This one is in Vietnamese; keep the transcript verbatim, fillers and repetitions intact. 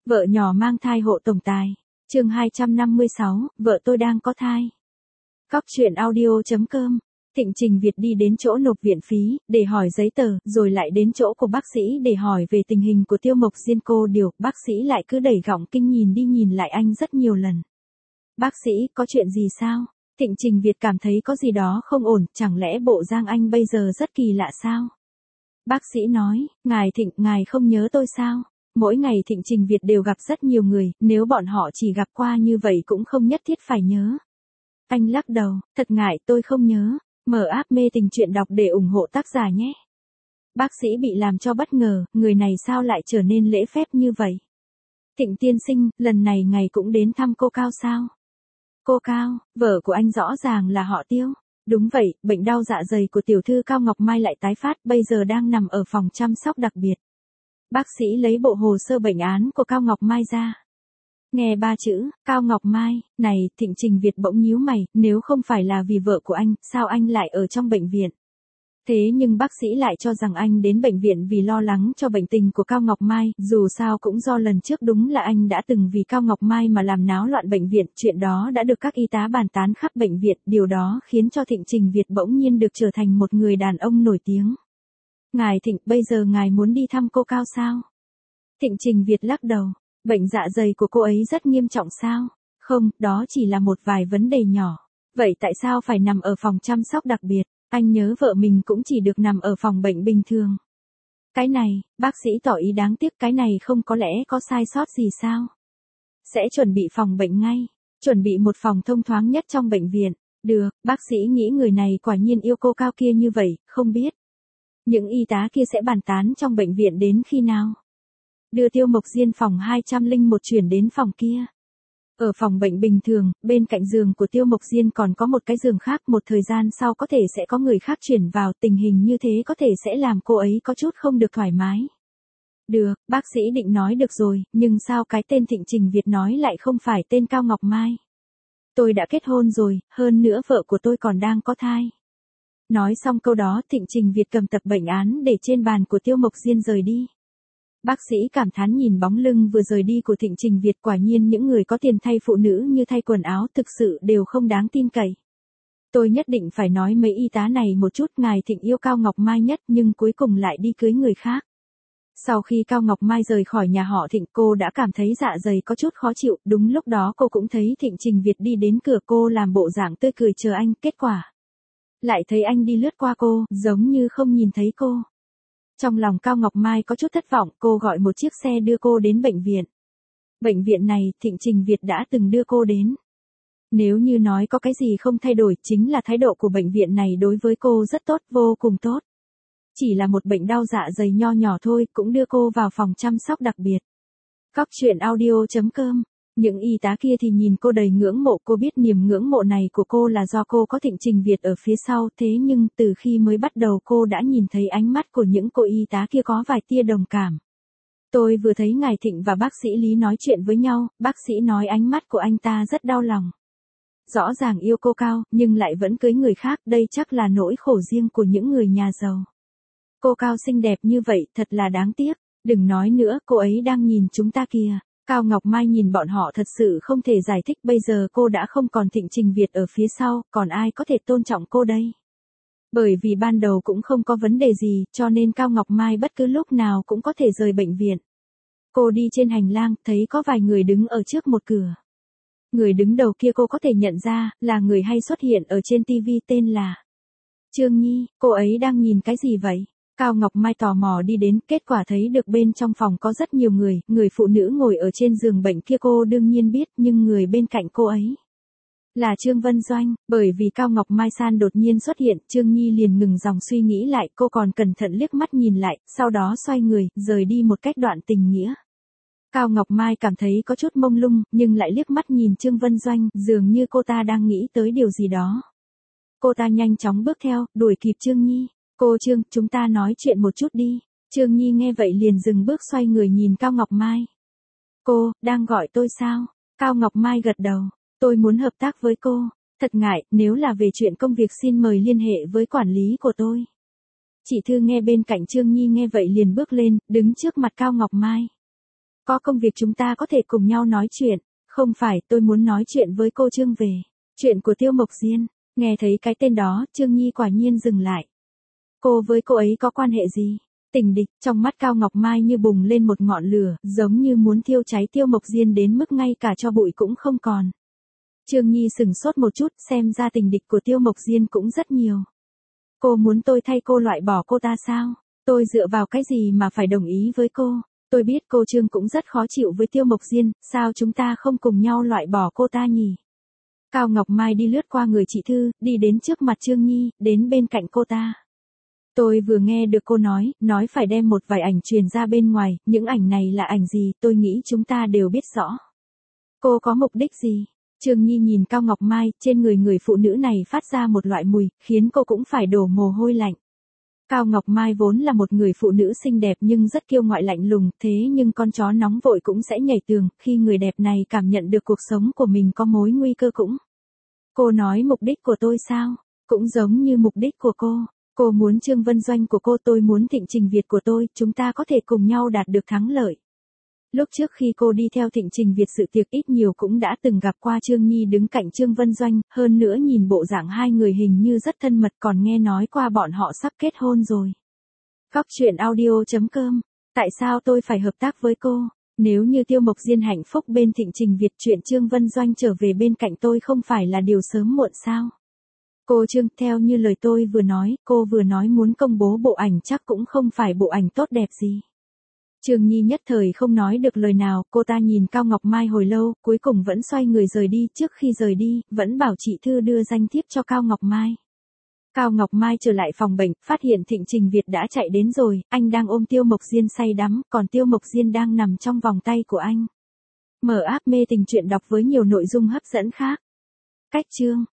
Vợ nhỏ mang thai hộ tổng tài. Chương hai trăm năm mươi sáu, vợ tôi đang có thai. Cóc truyện audio chấm com. Thịnh Trình Việt đi đến chỗ nộp viện phí, để hỏi giấy tờ, rồi lại đến chỗ của bác sĩ để hỏi về tình hình của Tiêu Mộc Diên. Cô điều, bác sĩ lại cứ đẩy gọng kinh nhìn đi nhìn lại anh rất nhiều lần. Bác sĩ, có chuyện gì sao? Thịnh Trình Việt cảm thấy có gì đó không ổn, chẳng lẽ bộ Giang Anh bây giờ rất kỳ lạ sao? Bác sĩ nói, ngài Thịnh, ngài không nhớ tôi sao? Mỗi ngày Thịnh Trình Việt đều gặp rất nhiều người, nếu bọn họ chỉ gặp qua như vậy cũng không nhất thiết phải nhớ. Anh lắc đầu, thật ngại, tôi không nhớ. Mở app mê tình truyện đọc để ủng hộ tác giả nhé. Bác sĩ bị làm cho bất ngờ, người này sao lại trở nên lễ phép như vậy? Thịnh tiên sinh, lần này ngài cũng đến thăm cô Cao sao? Cô Cao, vợ của anh rõ ràng là họ Tiêu. Đúng vậy, bệnh đau dạ dày của tiểu thư Cao Ngọc Mai lại tái phát, bây giờ đang nằm ở phòng chăm sóc đặc biệt. Bác sĩ lấy bộ hồ sơ bệnh án của Cao Ngọc Mai ra. Nghe ba chữ, Cao Ngọc Mai, này, Thịnh Trình Việt bỗng nhíu mày, nếu không phải là vì vợ của anh, sao anh lại ở trong bệnh viện? Thế nhưng bác sĩ lại cho rằng anh đến bệnh viện vì lo lắng cho bệnh tình của Cao Ngọc Mai, dù sao cũng do lần trước đúng là anh đã từng vì Cao Ngọc Mai mà làm náo loạn bệnh viện, chuyện đó đã được các y tá bàn tán khắp bệnh viện, điều đó khiến cho Thịnh Trình Việt bỗng nhiên được trở thành một người đàn ông nổi tiếng. Ngài Thịnh, bây giờ ngài muốn đi thăm cô Cao sao? Thịnh Trình Việt lắc đầu. Bệnh dạ dày của cô ấy rất nghiêm trọng sao? Không, đó chỉ là một vài vấn đề nhỏ. Vậy tại sao phải nằm ở phòng chăm sóc đặc biệt? Anh nhớ vợ mình cũng chỉ được nằm ở phòng bệnh bình thường. Cái này, bác sĩ tỏ ý đáng tiếc, cái này không có lẽ có sai sót gì sao? Sẽ chuẩn bị phòng bệnh ngay. Chuẩn bị một phòng thông thoáng nhất trong bệnh viện. Được, bác sĩ nghĩ người này quả nhiên yêu cô Cao kia như vậy, không biết. Những y tá kia sẽ bàn tán trong bệnh viện đến khi nào? Đưa Tiêu Mộc Diên phòng hai trăm lẻ một chuyển đến phòng kia. Ở phòng bệnh bình thường, bên cạnh giường của Tiêu Mộc Diên còn có một cái giường khác, một thời gian sau có thể sẽ có người khác chuyển vào, tình hình như thế có thể sẽ làm cô ấy có chút không được thoải mái. Được, bác sĩ định nói được rồi, nhưng sao cái tên Thịnh Trình Việt nói lại không phải tên Cao Ngọc Mai? Tôi đã kết hôn rồi, hơn nữa vợ của tôi còn đang có thai. Nói xong câu đó, Thịnh Trình Việt cầm tập bệnh án để trên bàn của Tiêu Mộc Diên rời đi. Bác sĩ cảm thán nhìn bóng lưng vừa rời đi của Thịnh Trình Việt, quả nhiên những người có tiền thay phụ nữ như thay quần áo thực sự đều không đáng tin cậy. Tôi nhất định phải nói mấy y tá này một chút, ngài Thịnh yêu Cao Ngọc Mai nhất nhưng cuối cùng lại đi cưới người khác. Sau khi Cao Ngọc Mai rời khỏi nhà họ Thịnh, cô đã cảm thấy dạ dày có chút khó chịu, đúng lúc đó cô cũng thấy Thịnh Trình Việt đi đến cửa, cô làm bộ dạng tươi cười chờ anh, kết quả lại thấy anh đi lướt qua cô, giống như không nhìn thấy cô. Trong lòng Cao Ngọc Mai có chút thất vọng, cô gọi một chiếc xe đưa cô đến bệnh viện. Bệnh viện này, Thịnh Trình Việt đã từng đưa cô đến. Nếu như nói có cái gì không thay đổi, chính là thái độ của bệnh viện này đối với cô rất tốt, vô cùng tốt. Chỉ là một bệnh đau dạ dày nho nhỏ thôi, cũng đưa cô vào phòng chăm sóc đặc biệt. Cóc truyện audio chấm com. Những y tá kia thì nhìn cô đầy ngưỡng mộ, cô biết niềm ngưỡng mộ này của cô là do cô có Thịnh Trình Việt ở phía sau, thế nhưng từ khi mới bắt đầu cô đã nhìn thấy ánh mắt của những cô y tá kia có vài tia đồng cảm. Tôi vừa thấy ngài Thịnh và bác sĩ Lý nói chuyện với nhau, bác sĩ nói ánh mắt của anh ta rất đau lòng. Rõ ràng yêu cô Cao, nhưng lại vẫn cưới người khác, đây chắc là nỗi khổ riêng của những người nhà giàu. Cô Cao xinh đẹp như vậy, thật là đáng tiếc, đừng nói nữa, cô ấy đang nhìn chúng ta kìa. Cao Ngọc Mai nhìn bọn họ thật sự không thể giải thích, bây giờ cô đã không còn Thịnh Trình Việt ở phía sau, còn ai có thể tôn trọng cô đây? Bởi vì ban đầu cũng không có vấn đề gì, cho nên Cao Ngọc Mai bất cứ lúc nào cũng có thể rời bệnh viện. Cô đi trên hành lang, thấy có vài người đứng ở trước một cửa. Người đứng đầu kia cô có thể nhận ra, là người hay xuất hiện ở trên ti vi tên là Trương Nhi, cô ấy đang nhìn cái gì vậy? Cao Ngọc Mai tò mò đi đến, kết quả thấy được bên trong phòng có rất nhiều người, người phụ nữ ngồi ở trên giường bệnh kia cô đương nhiên biết, nhưng người bên cạnh cô ấy là Trương Vân Doanh. Bởi vì Cao Ngọc Mai san đột nhiên xuất hiện, Trương Nhi liền ngừng dòng suy nghĩ lại, cô còn cẩn thận liếc mắt nhìn lại, sau đó xoay người, rời đi một cách đoạn tình nghĩa. Cao Ngọc Mai cảm thấy có chút mông lung, nhưng lại liếc mắt nhìn Trương Vân Doanh, dường như cô ta đang nghĩ tới điều gì đó. Cô ta nhanh chóng bước theo, đuổi kịp Trương Nhi. Cô Trương, chúng ta nói chuyện một chút đi. Trương Nhi nghe vậy liền dừng bước xoay người nhìn Cao Ngọc Mai. Cô, đang gọi tôi sao? Cao Ngọc Mai gật đầu. Tôi muốn hợp tác với cô. Thật ngại, nếu là về chuyện công việc xin mời liên hệ với quản lý của tôi. Chị Thư nghe bên cạnh Trương Nhi nghe vậy liền bước lên, đứng trước mặt Cao Ngọc Mai. Có công việc chúng ta có thể cùng nhau nói chuyện. Không phải, tôi muốn nói chuyện với cô Trương về chuyện của Tiêu Mộc Diên. Nghe thấy cái tên đó, Trương Nhi quả nhiên dừng lại. Cô với cô ấy có quan hệ gì? Tình địch, trong mắt Cao Ngọc Mai như bùng lên một ngọn lửa, giống như muốn thiêu cháy Tiêu Mộc Diên đến mức ngay cả cho bụi cũng không còn. Trương Nhi sừng sốt một chút, xem ra tình địch của Tiêu Mộc Diên cũng rất nhiều. Cô muốn tôi thay cô loại bỏ cô ta sao? Tôi dựa vào cái gì mà phải đồng ý với cô? Tôi biết cô Trương cũng rất khó chịu với Tiêu Mộc Diên, sao chúng ta không cùng nhau loại bỏ cô ta nhỉ? Cao Ngọc Mai đi lướt qua người chị Thư, đi đến trước mặt Trương Nhi, đến bên cạnh cô ta. Tôi vừa nghe được cô nói, nói phải đem một vài ảnh truyền ra bên ngoài, những ảnh này là ảnh gì, tôi nghĩ chúng ta đều biết rõ. Cô có mục đích gì? Trương Nhi nhìn Cao Ngọc Mai, trên người người phụ nữ này phát ra một loại mùi, khiến cô cũng phải đổ mồ hôi lạnh. Cao Ngọc Mai vốn là một người phụ nữ xinh đẹp nhưng rất kiêu ngạo lạnh lùng, thế nhưng con chó nóng vội cũng sẽ nhảy tường, khi người đẹp này cảm nhận được cuộc sống của mình có mối nguy cơ cũng. Cô nói mục đích của tôi sao? Cũng giống như mục đích của cô. Cô muốn Trương Vân Doanh của cô, tôi muốn Thịnh Trình Việt của tôi, chúng ta có thể cùng nhau đạt được thắng lợi. Lúc trước khi cô đi theo Thịnh Trình Việt dự tiệc ít nhiều cũng đã từng gặp qua Trương Nhi đứng cạnh Trương Vân Doanh, hơn nữa nhìn bộ dạng hai người hình như rất thân mật, còn nghe nói qua bọn họ sắp kết hôn rồi. Góc truyện audio chấm com. Tại sao tôi phải hợp tác với cô? Nếu như Tiêu Mộc Diên hạnh phúc bên Thịnh Trình Việt, chuyện Trương Vân Doanh trở về bên cạnh tôi không phải là điều sớm muộn sao? Cô Trương, theo như lời tôi vừa nói, cô vừa nói muốn công bố bộ ảnh chắc cũng không phải bộ ảnh tốt đẹp gì. Trương Nhi nhất thời không nói được lời nào, cô ta nhìn Cao Ngọc Mai hồi lâu, cuối cùng vẫn xoay người rời đi, trước khi rời đi, vẫn bảo chị Thư đưa danh thiếp cho Cao Ngọc Mai. Cao Ngọc Mai trở lại phòng bệnh, phát hiện Thịnh Trình Việt đã chạy đến rồi, anh đang ôm Tiêu Mộc Diên say đắm, còn Tiêu Mộc Diên đang nằm trong vòng tay của anh. Mở app mê tình truyện đọc với nhiều nội dung hấp dẫn khác. Cách chương